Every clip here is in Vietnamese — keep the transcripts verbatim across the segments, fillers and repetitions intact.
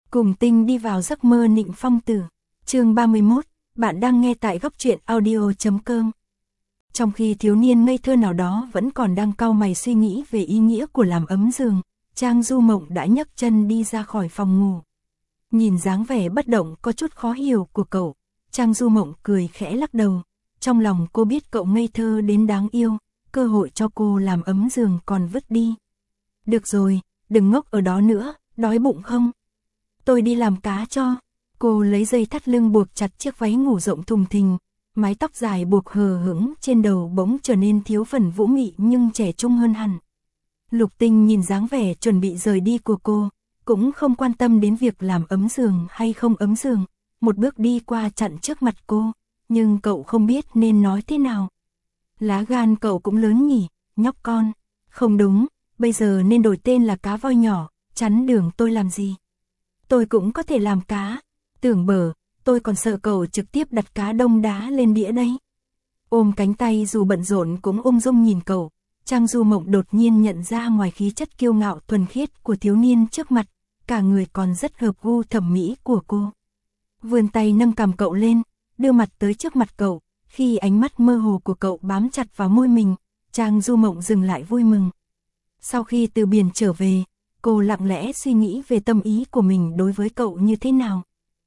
Cùng Tinh đi vào giấc mơ Nịnh Phong Tử. Chương ba mươi mốt, bạn đang nghe tại góc truyện audio chấm com. Trong khi thiếu niên ngây thơ nào đó vẫn còn đang cau mày suy nghĩ về ý nghĩa của làm ấm giường, Trang Du Mộng đã nhấc chân đi ra khỏi phòng ngủ. Nhìn dáng vẻ bất động có chút khó hiểu của cậu, Trang Du Mộng cười khẽ lắc đầu. Trong lòng cô biết cậu ngây thơ đến đáng yêu, cơ hội cho cô làm ấm giường còn vứt đi. Được rồi, đừng ngốc ở đó nữa, đói bụng không? Tôi đi làm cá cho. Cô lấy dây thắt lưng buộc chặt chiếc váy ngủ rộng thùng thình, mái tóc dài buộc hờ hững trên đầu bỗng trở nên thiếu phần vũ mị nhưng trẻ trung hơn hẳn. Lục Tinh nhìn dáng vẻ chuẩn bị rời đi của cô, cũng không quan tâm đến việc làm ấm giường hay không ấm giường, một bước đi qua chặn trước mặt cô, nhưng cậu không biết nên nói thế nào. Lá gan cậu cũng lớn nhỉ, nhóc con. Không đúng, bây giờ nên đổi tên là cá voi nhỏ, chắn đường tôi làm gì? Tôi cũng có thể làm cá. Tưởng bở, tôi còn sợ cậu trực tiếp đặt cá đông đá lên đĩa đấy. Ôm cánh tay dù bận rộn cũng ung dung nhìn cậu, Trang Du Mộng đột nhiên nhận ra ngoài khí chất kiêu ngạo thuần khiết của thiếu niên trước mặt, cả người còn rất hợp gu thẩm mỹ của cô. Vươn tay nâng cằm cậu lên, đưa mặt tới trước mặt cậu, khi ánh mắt mơ hồ của cậu bám chặt vào môi mình, Trang Du Mộng dừng lại vui mừng. Sau khi từ biển trở về, cô lặng lẽ suy nghĩ về tâm ý của mình đối với cậu như thế nào.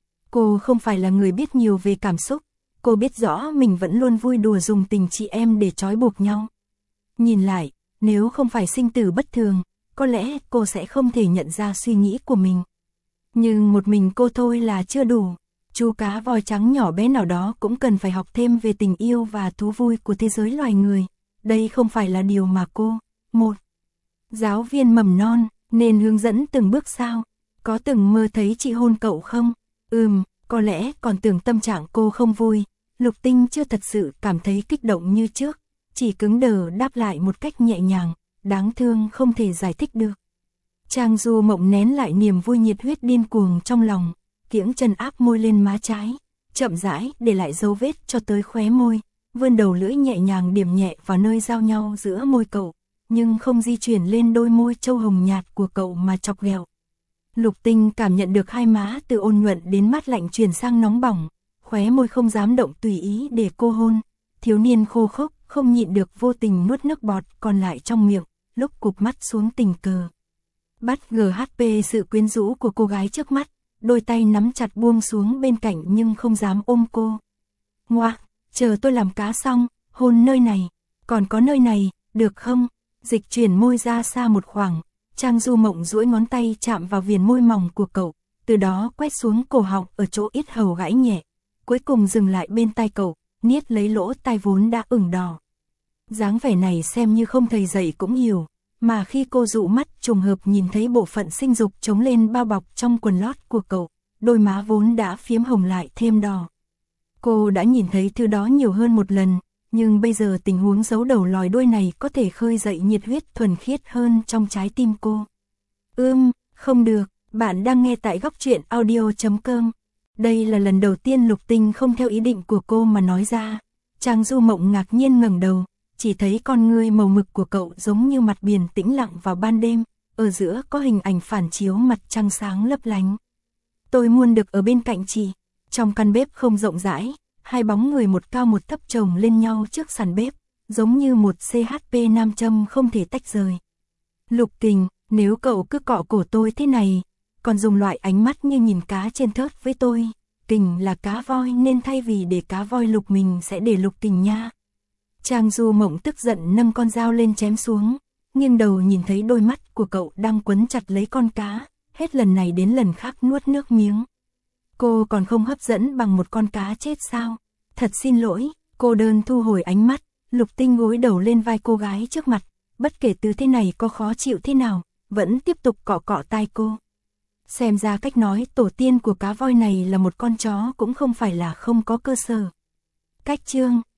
Cô không phải là người biết nhiều về cảm xúc, cô biết rõ mình vẫn luôn vui đùa dùng tình chị em để trói buộc nhau. Nhìn lại, nếu không phải sinh tử bất thường, có lẽ cô sẽ không thể nhận ra suy nghĩ của mình. Nhưng một mình cô thôi là chưa đủ, chú cá voi trắng nhỏ bé nào đó cũng cần phải học thêm về tình yêu và thú vui của thế giới loài người. Đây không phải là điều mà cô, một giáo viên mầm non, nên hướng dẫn từng bước sao? Có từng mơ thấy chị hôn cậu không? Ừm, có lẽ còn tưởng tâm trạng cô không vui. Lục Tinh chưa thật sự cảm thấy kích động như trước, chỉ cứng đờ đáp lại một cách nhẹ nhàng, đáng thương không thể giải thích được. Trang Du Mộng nén lại niềm vui nhiệt huyết điên cuồng trong lòng, kiễng chân áp môi lên má trái, chậm rãi để lại dấu vết cho tới khóe môi, vươn đầu lưỡi nhẹ nhàng điểm nhẹ vào nơi giao nhau giữa môi cậu, nhưng không di chuyển lên đôi môi châu hồng nhạt của cậu mà chọc ghẹo. Lục Tinh cảm nhận được hai má từ ôn nhuận đến mát lạnh chuyển sang nóng bỏng, khóe môi không dám động tùy ý để cô hôn. Thiếu niên khô khốc không nhịn được vô tình nuốt nước bọt còn lại trong miệng, lúc cụp mắt xuống tình cờ. Bắt giê hát pê sự quyến rũ của cô gái trước mắt, đôi tay nắm chặt buông xuống bên cạnh nhưng không dám ôm cô. Ngoạ, chờ tôi làm cá xong, hôn nơi này, còn có nơi này, được không? Dịch chuyển môi ra xa một khoảng, Trang Du Mộng duỗi ngón tay chạm vào viền môi mỏng của cậu, từ đó quét xuống cổ họng ở chỗ yết hầu gãi nhẹ, cuối cùng dừng lại bên tai cậu, niết lấy lỗ tai vốn đã ửng đỏ. Dáng vẻ này xem như không thầy dạy cũng hiểu, mà khi cô dụ mắt trùng hợp nhìn thấy bộ phận sinh dục trống lên bao bọc trong quần lót của cậu, đôi má vốn đã phiếm hồng lại thêm đỏ. Cô đã nhìn thấy thứ đó nhiều hơn một lần, nhưng bây giờ tình huống giấu đầu lòi đuôi này có thể khơi dậy nhiệt huyết thuần khiết hơn trong trái tim cô. Ưm, không được, bạn đang nghe tại góc truyện audio chấm com. Đây là lần đầu tiên Lục Tinh không theo ý định của cô mà nói ra. Trang Du Mộng ngạc nhiên ngẩng đầu, chỉ thấy con ngươi màu mực của cậu giống như mặt biển tĩnh lặng vào ban đêm, ở giữa có hình ảnh phản chiếu mặt trăng sáng lấp lánh. Tôi muốn được ở bên cạnh chị. Trong căn bếp không rộng rãi, hai bóng người một cao một thấp chồng lên nhau trước sàn bếp, giống như một xê hát pê nam châm không thể tách rời. Lục Kình, nếu cậu cứ cọ cổ tôi thế này, còn dùng loại ánh mắt như nhìn cá trên thớt với tôi, Kình là cá voi nên thay vì để cá voi lục mình sẽ để Lục Kình nha. Trang Du Mộng tức giận nâng con dao lên chém xuống, nghiêng đầu nhìn thấy đôi mắt của cậu đang quấn chặt lấy con cá, hết lần này đến lần khác nuốt nước miếng. Cô còn không hấp dẫn bằng một con cá chết sao? Thật xin lỗi, cô đơn thu hồi ánh mắt, Lục Tinh gối đầu lên vai cô gái trước mặt, bất kể tư thế này có khó chịu thế nào, vẫn tiếp tục cọ cọ tai cô. Xem ra cách nói tổ tiên của cá voi này là một con chó cũng không phải là không có cơ sở. Cách chương